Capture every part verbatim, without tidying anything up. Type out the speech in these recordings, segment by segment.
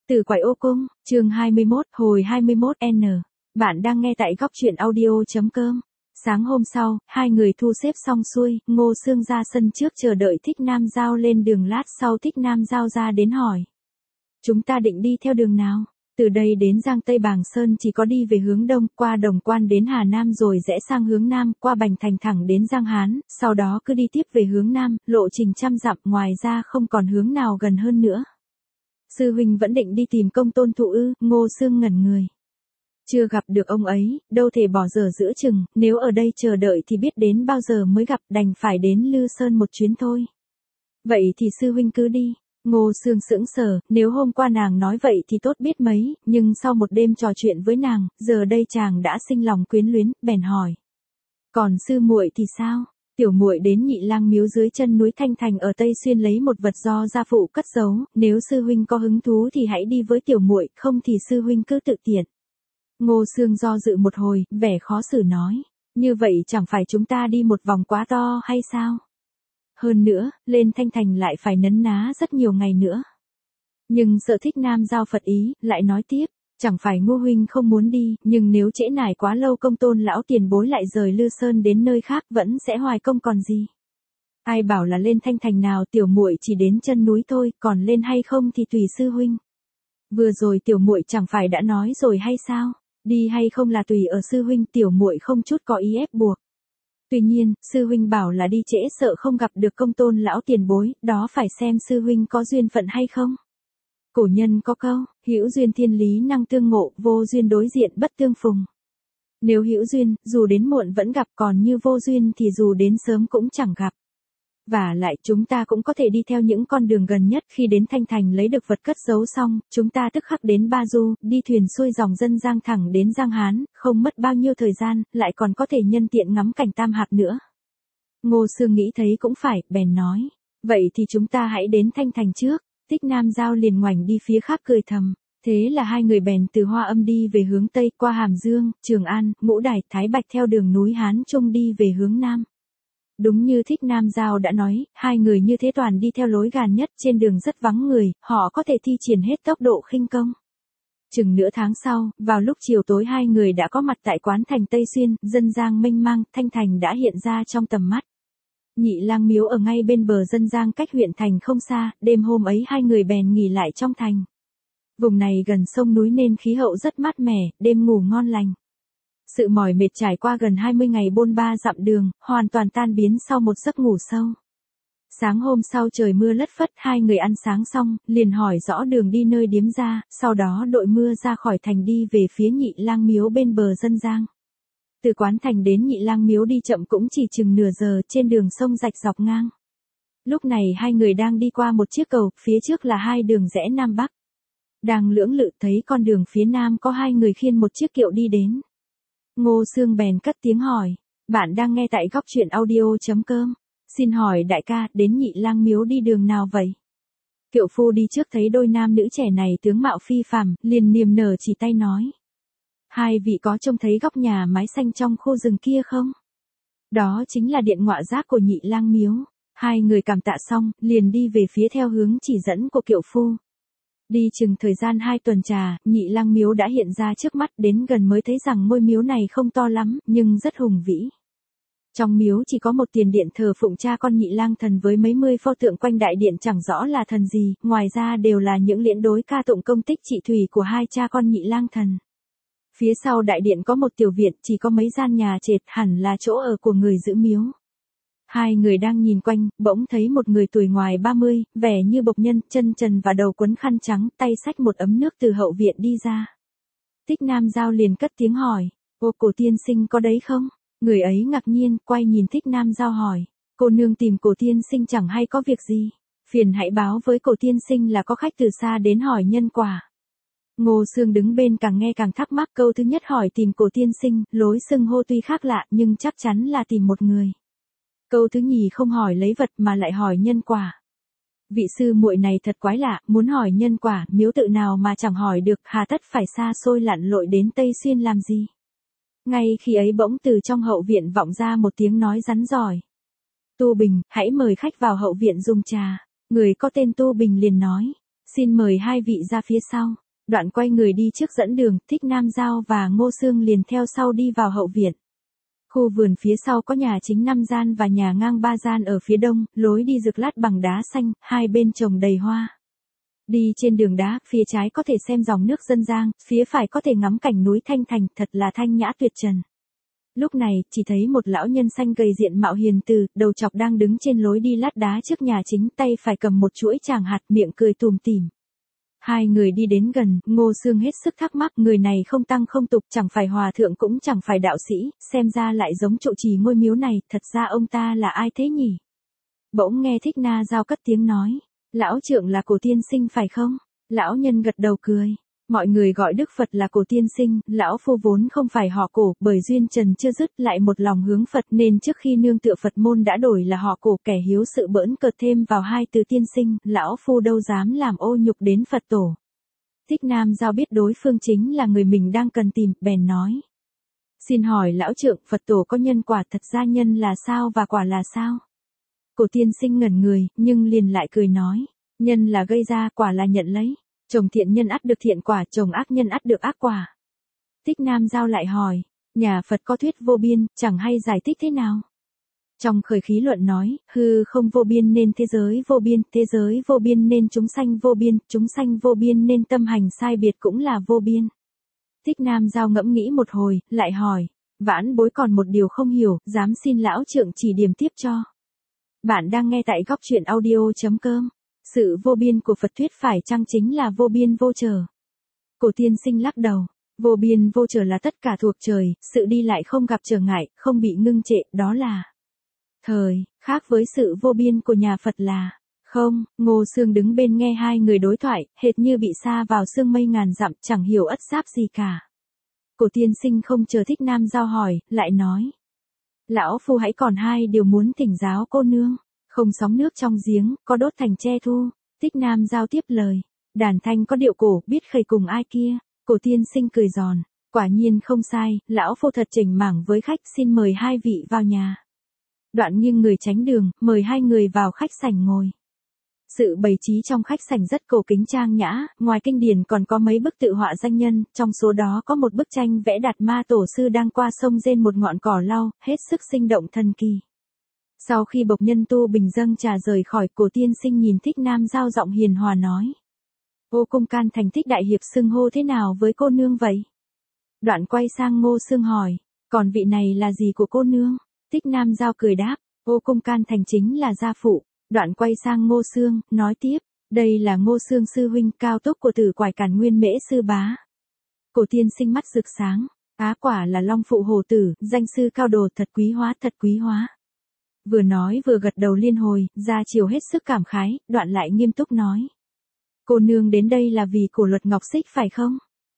Từ Quải Ô Cung, chương hai mươi mốt, hồi hai mươi mốt N. Bạn đang nghe tại góc truyện audio.com. Sáng hôm sau, hai người thu xếp xong xuôi, Ngô Sương ra sân trước chờ đợi Thích Nam Giao lên đường, lát sau Thích Nam Giao ra đến hỏi. Chúng ta định đi theo đường nào? Từ đây đến Giang Tây Bàng Sơn chỉ có đi về hướng đông, qua Đồng Quan đến Hà Nam rồi rẽ sang hướng nam, qua Bành Thành thẳng đến Giang Hán, sau đó cứ đi tiếp về hướng nam, lộ trình trăm dặm, ngoài ra không còn hướng nào gần hơn nữa. Sư huynh vẫn định đi tìm Công Tôn Thụ ư? Ngô Sương ngẩn người. Chưa gặp được ông ấy, đâu thể bỏ dở giữa chừng, nếu ở đây chờ đợi thì biết đến bao giờ mới gặp, đành phải đến Lư Sơn một chuyến thôi. Vậy thì sư huynh cứ đi. Ngô Sương sững sờ, nếu hôm qua nàng nói vậy thì tốt biết mấy, nhưng sau một đêm trò chuyện với nàng, giờ đây chàng đã sinh lòng quyến luyến, bèn hỏi. Còn sư muội thì sao? Tiểu muội đến Nhị Lang miếu dưới chân núi Thanh Thành ở Tây Xuyên lấy một vật do gia phụ cất giấu, nếu sư huynh có hứng thú thì hãy đi với tiểu muội, không thì sư huynh cứ tự tiện. Ngô Sương do dự một hồi, vẻ khó xử nói, như vậy chẳng phải chúng ta đi một vòng quá to hay sao? Hơn nữa, lên Thanh Thành lại phải nấn ná rất nhiều ngày nữa. Nhưng sợ Thích Nam Giao phật ý, lại nói tiếp, chẳng phải Ngô huynh không muốn đi, nhưng nếu trễ nải quá lâu Công Tôn lão tiền bối lại rời Lư Sơn đến nơi khác vẫn sẽ hoài công còn gì. Ai bảo là lên Thanh Thành nào, tiểu muội chỉ đến chân núi thôi, còn lên hay không thì tùy sư huynh. Vừa rồi tiểu muội chẳng phải đã nói rồi hay sao? Đi hay không là tùy ở sư huynh, tiểu muội không chút có ý ép buộc. Tuy nhiên, sư huynh bảo là đi trễ sợ không gặp được Công Tôn lão tiền bối, đó phải xem sư huynh có duyên phận hay không. Cổ nhân có câu, hữu duyên thiên lý năng tương ngộ, vô duyên đối diện bất tương phùng. Nếu hữu duyên, dù đến muộn vẫn gặp, còn như vô duyên thì dù đến sớm cũng chẳng gặp. Và lại chúng ta cũng có thể đi theo những con đường gần nhất, khi đến Thanh Thành lấy được vật cất giấu xong, chúng ta tức khắc đến Ba Du, đi thuyền xuôi dòng dân Giang thẳng đến Giang Hán, không mất bao nhiêu thời gian, lại còn có thể nhân tiện ngắm cảnh Tam Hạp nữa. Ngô Sương nghĩ thấy cũng phải, bèn nói, vậy thì chúng ta hãy đến Thanh Thành trước. Thích Nam Giao liền ngoảnh đi phía khác cười thầm. Thế là hai người bèn từ Hoa Âm đi về hướng Tây, qua Hàm Dương, Trường An, Ngũ Đài, Thái Bạch theo đường núi Hán Trung đi về hướng Nam. Đúng như Thích Nam Giao đã nói, hai người như thế toàn đi theo lối gàn nhất, trên đường rất vắng người, họ có thể thi triển hết tốc độ khinh công. Chừng nửa tháng sau, vào lúc chiều tối hai người đã có mặt tại quán thành Tây Xuyên, dân Giang mênh mang, Thanh Thành đã hiện ra trong tầm mắt. Nhị Lang miếu ở ngay bên bờ dân Giang cách huyện thành không xa, đêm hôm ấy hai người bèn nghỉ lại trong thành. Vùng này gần sông núi nên khí hậu rất mát mẻ, đêm ngủ ngon lành. Sự mỏi mệt trải qua gần hai mươi ngày bôn ba dặm đường, hoàn toàn tan biến sau một giấc ngủ sâu. Sáng hôm sau trời mưa lất phất, hai người ăn sáng xong, liền hỏi rõ đường đi nơi điếm ra, sau đó đội mưa ra khỏi thành đi về phía Nhị Lang miếu bên bờ dân Giang. Từ quán thành đến Nhị Lang miếu đi chậm cũng chỉ chừng nửa giờ, trên đường sông rạch dọc ngang. Lúc này hai người đang đi qua một chiếc cầu, phía trước là hai đường rẽ Nam Bắc. Đang lưỡng lự thấy con đường phía nam có hai người khiêng một chiếc kiệu đi đến. Ngô Sương bèn cất tiếng hỏi, bạn đang nghe tại góc truyện audio.com. Xin hỏi đại ca, đến Nhị Lang miếu đi đường nào vậy? Kiệu phu đi trước thấy đôi nam nữ trẻ này tướng mạo phi phàm, liền niềm nở chỉ tay nói. Hai vị có trông thấy góc nhà mái xanh trong khu rừng kia không? Đó chính là điện ngọa giác của Nhị Lang miếu. Hai người cảm tạ xong, liền đi về phía theo hướng chỉ dẫn của kiệu phu. Đi chừng thời gian hai tuần trà, Nhị Lang miếu đã hiện ra trước mắt, đến gần mới thấy rằng ngôi miếu này không to lắm, nhưng rất hùng vĩ. Trong miếu chỉ có một tiền điện thờ phụng cha con Nhị Lang thần với mấy mươi pho tượng quanh đại điện chẳng rõ là thần gì, ngoài ra đều là những liễn đối ca tụng công tích trị thủy của hai cha con Nhị Lang thần. Phía sau đại điện có một tiểu viện, chỉ có mấy gian nhà trệt, hẳn là chỗ ở của người giữ miếu. Hai người đang nhìn quanh, bỗng thấy một người tuổi ngoài ba mươi, vẻ như bộc nhân, chân trần và đầu quấn khăn trắng, tay xách một ấm nước từ hậu viện đi ra. Thích Nam Giao liền cất tiếng hỏi, ô Cổ tiên sinh có đấy không? Người ấy ngạc nhiên, quay nhìn Thích Nam Giao hỏi, cô nương tìm Cổ tiên sinh chẳng hay có việc gì? Phiền hãy báo với Cổ tiên sinh là có khách từ xa đến hỏi nhân quả. Ngô Sương đứng bên càng nghe càng thắc mắc, câu thứ nhất hỏi tìm Cổ tiên sinh, lối xưng hô tuy khác lạ nhưng chắc chắn là tìm một người. Câu thứ nhì không hỏi lấy vật mà lại hỏi nhân quả. Vị sư muội này thật quái lạ, muốn hỏi nhân quả, miếu tự nào mà chẳng hỏi được, hà tất phải xa xôi lặn lội đến Tây Xuyên làm gì. Ngay khi ấy bỗng từ trong hậu viện vọng ra một tiếng nói rắn giỏi. Tu Bình, hãy mời khách vào hậu viện dùng trà. Người có tên Tu Bình liền nói, Xin mời hai vị ra phía sau. Đoạn quay người đi trước dẫn đường, Thích Nam Giao và Ngô Sương liền theo sau đi vào hậu viện. Khu vườn phía sau có nhà chính năm gian và nhà ngang ba gian ở phía đông, lối đi rực lát bằng đá xanh, hai bên trồng đầy hoa. Đi trên đường đá, phía trái có thể xem dòng nước Dân Giang, phía phải có thể ngắm cảnh núi Thanh Thành, thật là thanh nhã tuyệt trần. Lúc này, chỉ thấy một lão nhân xanh gầy diện mạo hiền từ, đầu chọc đang đứng trên lối đi lát đá trước nhà chính, tay phải cầm một chuỗi tràng hạt, miệng cười tùm tìm. Hai người đi đến gần, Ngô Sương hết sức thắc mắc, người này không tăng không tục, chẳng phải hòa thượng cũng chẳng phải đạo sĩ, xem ra lại giống trụ trì ngôi miếu này, thật ra ông ta là ai thế nhỉ? Bỗng nghe Thích Na Giao cất tiếng nói, lão trượng là Cổ tiên sinh phải không? Lão nhân gật đầu cười. Mọi người gọi Đức Phật là Cổ tiên sinh, lão phu vốn không phải họ Cổ, bởi duyên trần chưa dứt lại một lòng hướng Phật nên trước khi nương tựa Phật môn đã đổi là họ Cổ, kẻ hiếu sự bỡn cợt thêm vào hai từ tiên sinh, lão phu đâu dám làm ô nhục đến Phật tổ. Thích Nam Giao biết đối phương chính là người mình đang cần tìm, bèn nói. Xin hỏi lão trượng, Phật tổ có nhân quả, thật ra nhân là sao và quả là sao? Cổ tiên sinh ngẩn người, nhưng liền lại cười nói, nhân là gây ra, quả là nhận lấy. Trồng thiện nhân ắt được thiện quả, trồng ác nhân ắt được ác quả. Thích Nam Giao lại hỏi, nhà Phật có thuyết vô biên, chẳng hay giải thích thế nào? Trong khởi khí luận nói, hư không vô biên nên thế giới vô biên, thế giới vô biên nên chúng sanh vô biên, chúng sanh vô biên nên tâm hành sai biệt cũng là vô biên. Thích Nam Giao ngẫm nghĩ một hồi, lại hỏi, vãn bối còn một điều không hiểu, dám xin lão trượng chỉ điểm tiếp cho. Bạn đang nghe tại góc truyện audio.com. Sự vô biên của Phật thuyết phải chăng chính là vô biên vô trở? Cổ tiên sinh lắc đầu, vô biên vô trở là tất cả thuộc trời, sự đi lại không gặp trở ngại, không bị ngưng trệ, đó là thời, khác với sự vô biên của nhà Phật là không. Ngô Sương đứng bên nghe hai người đối thoại, hệt như bị sa vào sương mây ngàn dặm, chẳng hiểu ất giáp gì cả. Cổ tiên sinh không chờ Thích Nam Giao hỏi, lại nói, lão phu hãy còn hai điều muốn thỉnh giáo cô nương. Không sóng nước trong giếng, có đốt thành tre thu. Thích Nam Giao tiếp lời. Đàn thanh có điệu cổ, biết khầy cùng ai kia. Cổ tiên sinh cười giòn. Quả nhiên không sai, lão phu thật chỉnh mảng với khách, xin mời hai vị vào nhà. Đoạn nghiêng người tránh đường, mời hai người vào khách sảnh ngồi. Sự bày trí trong khách sảnh rất cổ kính trang nhã, ngoài kinh điển còn có mấy bức tự họa danh nhân, trong số đó có một bức tranh vẽ Đạt Ma tổ sư đang qua sông rên một ngọn cỏ lau, hết sức sinh động thần kỳ. Sau khi bộc nhân tu bình dâng trà rời khỏi, Cổ tiên sinh nhìn Thích Nam Giao giọng hiền hòa nói. Ô cung can thành Thích đại hiệp xưng hô thế nào với cô nương vậy? Đoạn quay sang Ngô Sương hỏi, còn vị này là gì của cô nương? Thích Nam Giao cười đáp, ô cung can thành chính là gia phụ. Đoạn quay sang Ngô Sương, nói tiếp, đây là Ngô Sương sư huynh cao túc của Tử Quải Càn Nguyên Mễ sư bá. Cổ tiên sinh mắt rực sáng, á quả là long phụ hổ tử, danh sư cao đồ, thật quý hóa, thật quý hóa. Vừa nói vừa gật đầu liên hồi, ra chiều hết sức cảm khái, đoạn lại nghiêm túc nói. Cô nương đến đây là vì cổ luật ngọc xích phải không?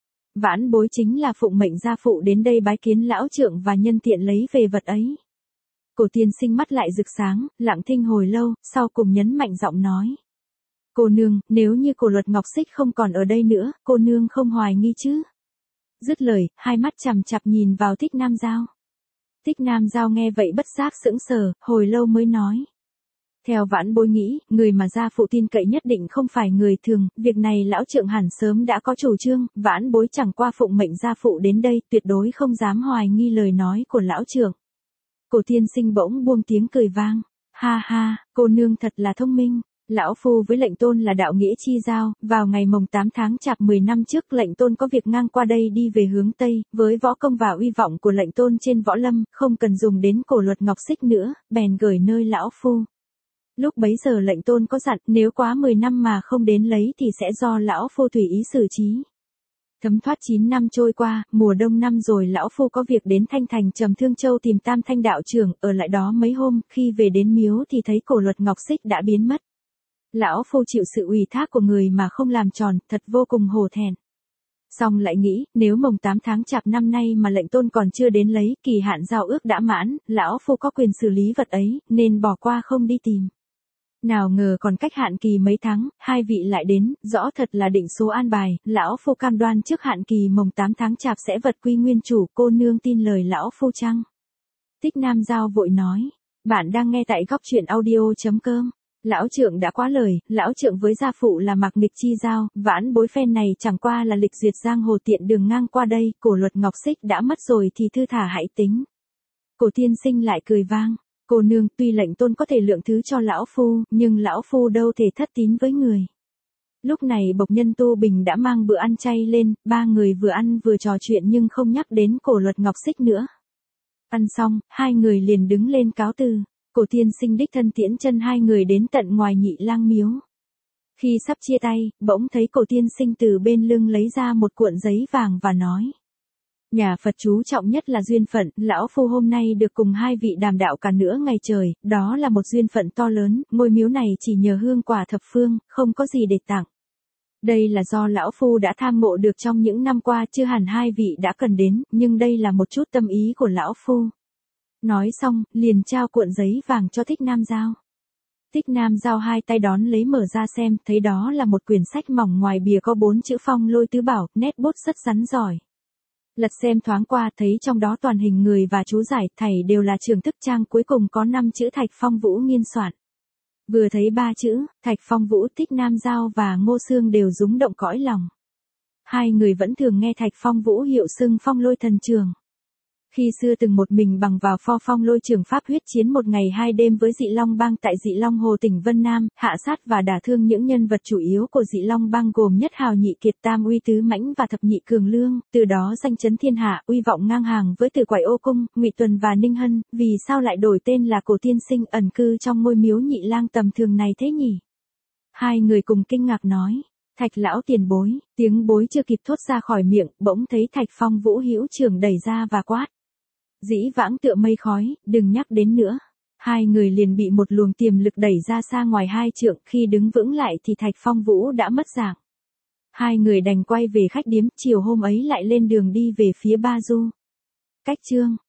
Vãn bối chính là phụng mệnh gia phụ đến đây bái kiến lão trượng và nhân tiện lấy về vật ấy. Cổ tiên sinh mắt lại rực sáng, lặng thinh hồi lâu, sau cùng nhấn mạnh giọng nói. Cô nương, nếu như cổ luật ngọc xích không còn ở đây nữa, cô nương không hoài nghi chứ? Dứt lời, hai mắt chằm chặp nhìn vào Thích Nam Giao. Thích Nam Giao nghe vậy bất giác sững sờ, hồi lâu mới nói. Theo vãn bối nghĩ, người mà gia phụ tin cậy nhất định không phải người thường, việc này lão trượng hẳn sớm đã có chủ trương, vãn bối chẳng qua phụng mệnh gia phụ đến đây, tuyệt đối không dám hoài nghi lời nói của lão trượng. Cổ tiên sinh bỗng buông tiếng cười vang. Ha ha, cô nương thật là thông minh. Lão phu với lệnh tôn là đạo nghĩa chi giao, vào ngày mồng tám tháng chạp mười năm trước lệnh tôn có việc ngang qua đây đi về hướng Tây, với võ công và uy vọng của lệnh tôn trên võ lâm, không cần dùng đến cổ luật ngọc xích nữa, bèn gửi nơi lão phu. Lúc bấy giờ lệnh tôn có dặn, nếu quá mười năm mà không đến lấy thì sẽ do lão phu tùy ý xử trí. Thấm thoát chín năm trôi qua, mùa đông năm rồi lão phu có việc đến Thanh Thành Trầm Thương Châu tìm Tam Thanh đạo trưởng, ở lại đó mấy hôm, khi về đến miếu thì thấy cổ luật ngọc xích đã biến mất. Lão phu chịu sự ủy thác của người mà không làm tròn, thật vô cùng hổ thẹn. Xong lại nghĩ, nếu mồng tám tháng chạp năm nay mà lệnh tôn còn chưa đến lấy, kỳ hạn giao ước đã mãn, lão phu có quyền xử lý vật ấy, nên bỏ qua không đi tìm. Nào ngờ còn cách hạn kỳ mấy tháng, hai vị lại đến, rõ thật là định số an bài, lão phu cam đoan trước hạn kỳ mồng tám tháng chạp sẽ vật quy nguyên chủ, cô nương tin lời lão phu chăng? Thích Nam Giao vội nói, bạn đang nghe tại góc truyện audio chấm com. Lão trượng đã quá lời, lão trượng với gia phụ là Mạc Nghịch chi giao, vãn bối phen này chẳng qua là lịch duyệt giang hồ tiện đường ngang qua đây, cổ luật ngọc xích đã mất rồi thì thư thả hãy tính. Cổ tiên sinh lại cười vang, cô nương tuy lệnh tôn có thể lượng thứ cho lão phu, nhưng lão phu đâu thể thất tín với người. Lúc này bộc nhân Tô Bình đã mang bữa ăn chay lên, ba người vừa ăn vừa trò chuyện nhưng không nhắc đến cổ luật ngọc xích nữa. Ăn xong, hai người liền đứng lên cáo từ. Cổ tiên sinh đích thân tiễn chân hai người đến tận ngoài Nhị Lang miếu. Khi sắp chia tay, bỗng thấy cổ tiên sinh từ bên lưng lấy ra một cuộn giấy vàng và nói. Nhà Phật chú trọng nhất là duyên phận, lão phu hôm nay được cùng hai vị đàm đạo cả nửa ngày trời, đó là một duyên phận to lớn, ngôi miếu này chỉ nhờ hương quả thập phương, không có gì để tặng. Đây là do lão phu đã tham ngộ được trong những năm qua, chưa hẳn hai vị đã cần đến, nhưng đây là một chút tâm ý của lão phu. Nói xong, liền trao cuộn giấy vàng cho Thích Nam Giao. Thích Nam Giao hai tay đón lấy mở ra xem, thấy đó là một quyển sách mỏng, ngoài bìa có bốn chữ Phong Lôi Tứ Bảo, nét bút rất rắn giỏi. Lật xem thoáng qua thấy trong đó toàn hình người và chú giải, thảy đều là trường thức, trang cuối cùng có năm chữ Thạch Phong Vũ nghiên soạn. Vừa thấy ba chữ, Thạch Phong Vũ, Thích Nam Giao và Ngô Xương đều rúng động cõi lòng. Hai người vẫn thường nghe Thạch Phong Vũ hiệu xưng Phong Lôi Thần Trường. Khi xưa từng một mình bằng vào pho Phong Lôi Trường pháp huyết chiến một ngày hai đêm với Dị Long Bang tại Dị Long Hồ tỉnh Vân Nam, hạ sát và đả thương những nhân vật chủ yếu của Dị Long Bang gồm Nhất Hào, Nhị Kiệt, Tam Uy, Tứ Mãnh và Thập Nhị Cường Lương, từ đó danh chấn thiên hạ, uy vọng ngang hàng với Từ Quải Ô Cung, Ngụy Tuần và Ninh Hân. Vì sao lại đổi tên là Cổ tiên sinh ẩn cư trong ngôi miếu Nhị Lang tầm thường này thế nhỉ? Hai người cùng kinh ngạc nói. Thạch lão tiền bối, tiếng bối chưa kịp thốt ra khỏi miệng, bỗng thấy Thạch Phong Vũ hữu trưởng đẩy ra và quát. Dĩ vãng tựa mây khói, đừng nhắc đến nữa. Hai người liền bị một luồng tiềm lực đẩy ra xa ngoài hai trượng, khi đứng vững lại thì Thạch Phong Vũ đã mất dạng. Hai người đành quay về khách điếm, chiều hôm ấy lại lên đường đi về phía Ba Du. Cách chương